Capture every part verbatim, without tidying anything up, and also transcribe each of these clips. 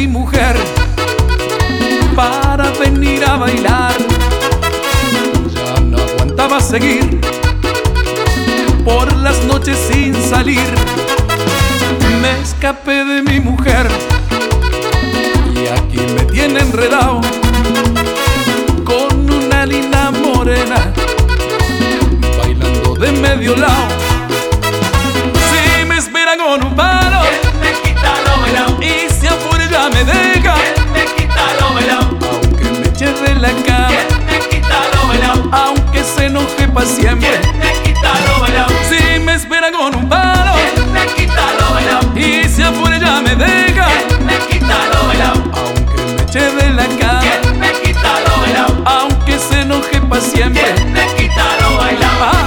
mi mujer para venir a bailar. Ya no aguantaba seguir por las noches sin salir. Me escapé de mi mujer y aquí me tiene enredado con una linda morena bailando de medio lado. Si me espera con un palo, él me quita lo bailao. y si afuera ya me deja, Él me quita lo bailao. aunque me eche de la cama, Él me quita lo bailao. aunque se enoje pa' siempre. Él me quita lo bailao. Si me espera con un palo, Él me quita lo bailao. y si afuera ya me deja, Él me quita lo bailao. aunque me eche de la cama, Él me quita lo bailao. aunque se enoje pa' siempre. Él me quita lo bailao. Ah.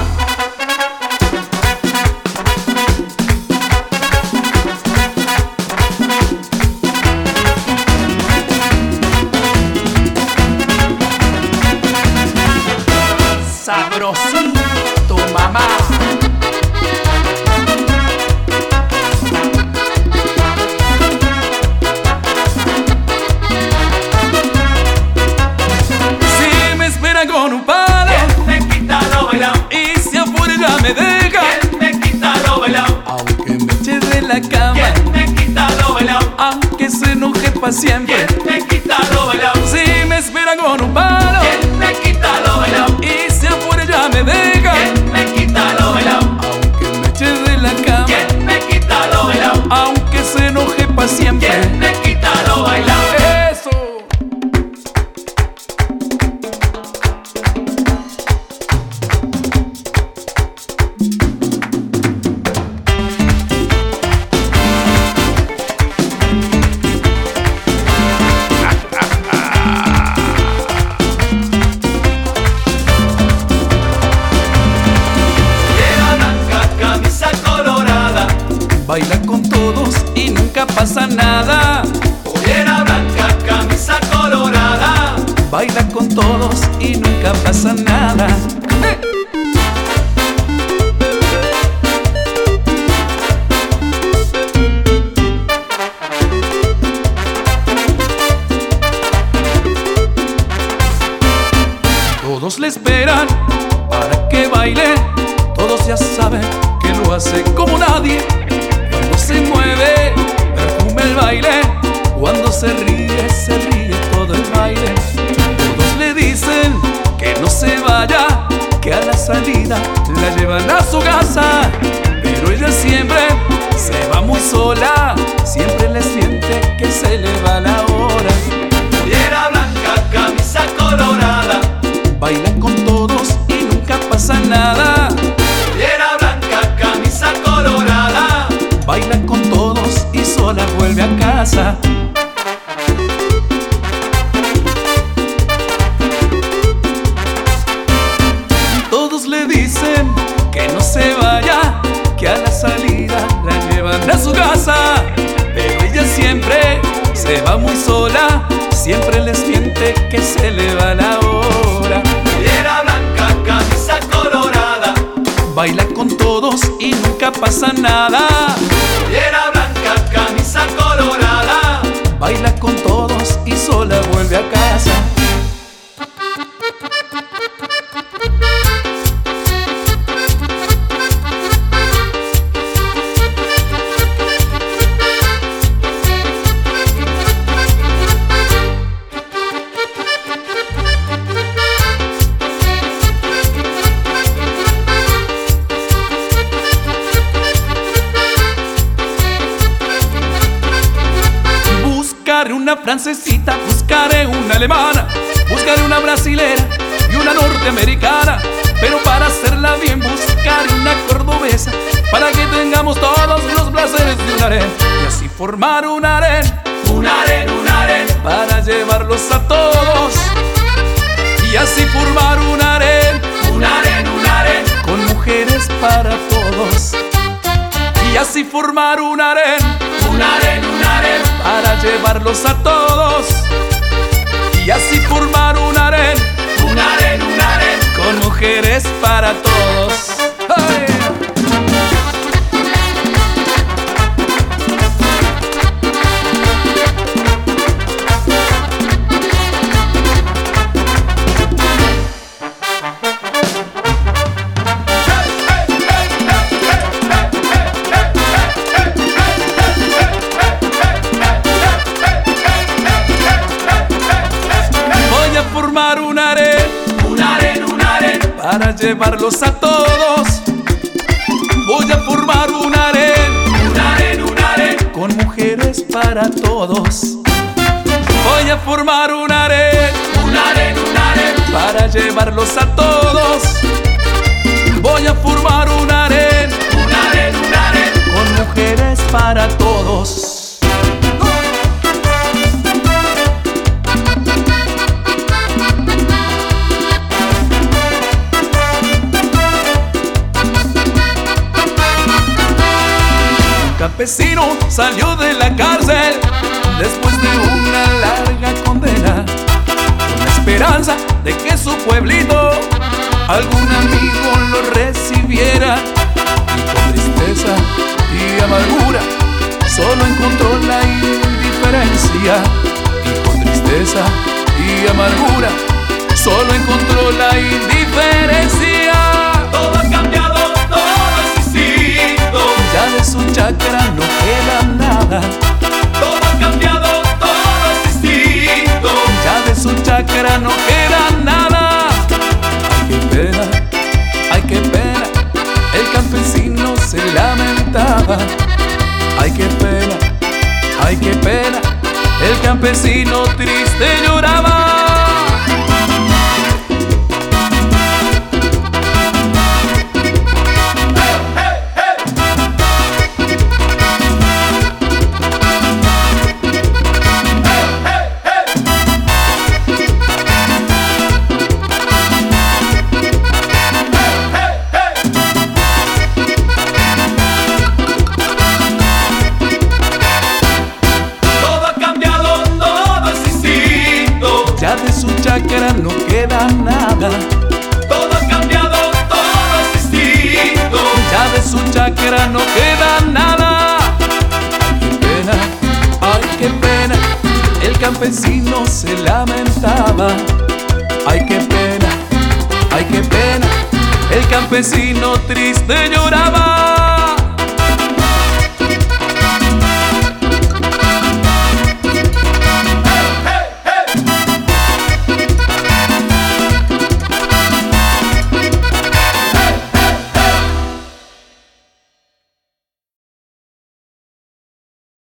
Sabrosito, mamá. Si me espera con un palo, Él me quita lo bailao. y si afuera ya me deja, Él me quita lo bailao. aunque me eche de la cama, Él me quita lo bailao. aunque se enoje pa' siempre. Él me quita lo bailao. Si me espera con un palo, Él me quita lo bailao. y si afuera ya me deja, Él me quita lo bailao. aunque me eche de la cama, Él me quita lo bailao. aunque se enoje pa' siempre. Él me quita lo bailao. Eso. Pollera blanca, camisa colorada. Baila con todos y nunca pasa nada. Pollera blanca, camisa colorada. Baila con todos y nunca pasa nada. ¡Eh! Todos le esperan para que baile. Todos ya saben que lo hace como nadie. Cuando se mueve, perfuma el baile. Cuando se ríe, se ríe todo el baile. Todos le dicen que no se vaya, que a la salida la llevan a su casa. Pero ella siempre se va muy sola. Siempre les miente que se le va la hora. Pollera blanca, camisa colorada. Baila con todos y nunca pasa nada. Pollera blanca, camisa colorada. Baila con todos y sola vuelve a casa. Todos le dicen que no se vaya, que a la salida la llevan a su casa. Pero ella siempre se va muy sola. Siempre les miente que se le va la hora. Pollera blanca, camisa colorada. Baila con todos y nunca pasa nada. Pollera blanca, camisa colorada. Baila con todos y sola vuelve a casa. Buscaré una francesita, buscaré una alemana, buscaré una brasilera y una norteamericana. Pero para hacerla bien buscaré una cordobesa, para que tengamos todos los placeres de un harén. Y así formar un harén, Un harén, un harén. para llevarlos a todos. Y así formar un harén, Un harén, un harén. con mujeres para todos. Y así formar un harén, Un harén, un harén. para llevarlos a todos. Y así formar un harén, Un harén, un harén. con mujeres para todos. ¡Ay! un harén, un harén, un harén, para llevarlos a todos. Voy a formar un harén, un harén, un harén, con mujeres para todos. Voy a formar un harén, un harén, un harén, para llevarlos a todos. Voy a formar un harén, un harén, un harén, con mujeres para todos. Campesino salió de la cárcel después de una larga condena, con la esperanza de que su pueblito algún amigo lo recibiera, y con tristeza y amargura solo encontró la indiferencia. Y con tristeza y amargura solo encontró la indiferencia. todo ha cambiado, todo es distinto, Ya de su chacra no queda nada. todo ha cambiado, todo es distinto, Ya de su chacra no queda nada. Ay, qué pena, ay, qué pena, el campesino se lamentaba. Ay, qué pena, ay, qué pena, el campesino triste lloraba. Ya de su chacra no queda nada. todo ha cambiado, todo es distinto, Ya de su chacra no queda nada. Ay, qué pena, ay, qué pena, el campesino se lamentaba. Ay, qué pena, ay, qué pena, el campesino triste lloraba.